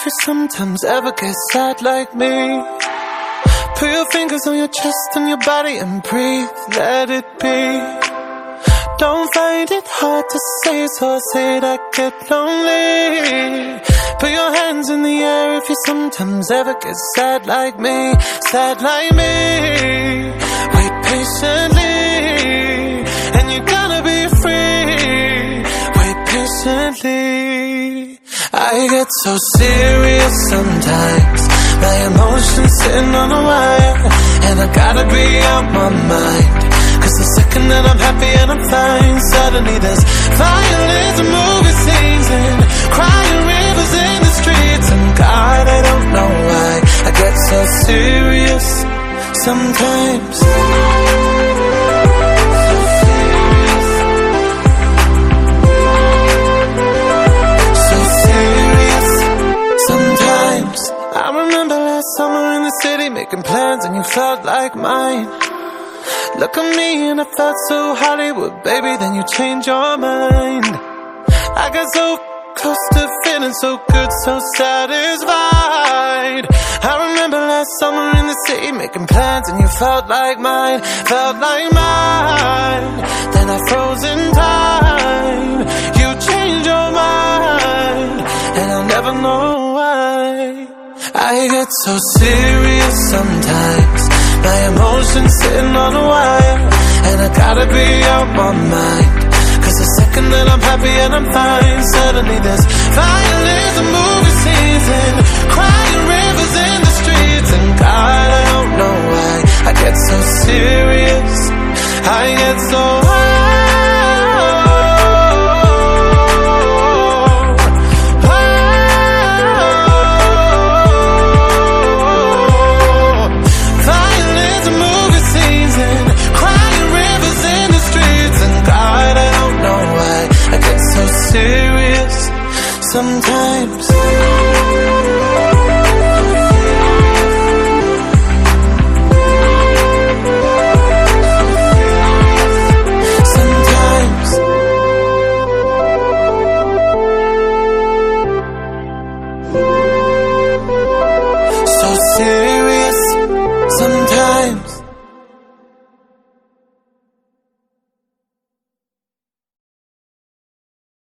if you sometimes ever get sad like me. Put your fingers on your chest and your body and breathe, let it be. Don't find it hard to say, so I say it, I get lonely. Put your hands in the air if you sometimes ever get sad like me, sad like me. Wait patiently, and you're gonna be free. Wait patiently. I get so serious sometimes, my emotions sitting on a wire, and I gotta be out my mind. Cause the second that I'm happy and I'm fine, suddenly there's violence and movie scenes and crying rivers in the streets. And God, I don't know why I get so serious sometimes. So serious sometimes. I remember last summer in the city making plans and you felt like mine. Look at me and I felt so Hollywood, baby, then you changed your mind. I got so close to feeling so good, so satisfied. I remember last summer in the city making plans and you felt like mine, felt like mine. Then I froze in time, you changed your mind, and I'll never know why. I get so serious sometimes, my emotions sitting on a wire, and I gotta be out my mind. Cause the second that I'm happy and I'm fine, suddenly there's violence and movie scenes and crying rivers in the streets. And God, I don't know why I get so serious, I get so sometimes.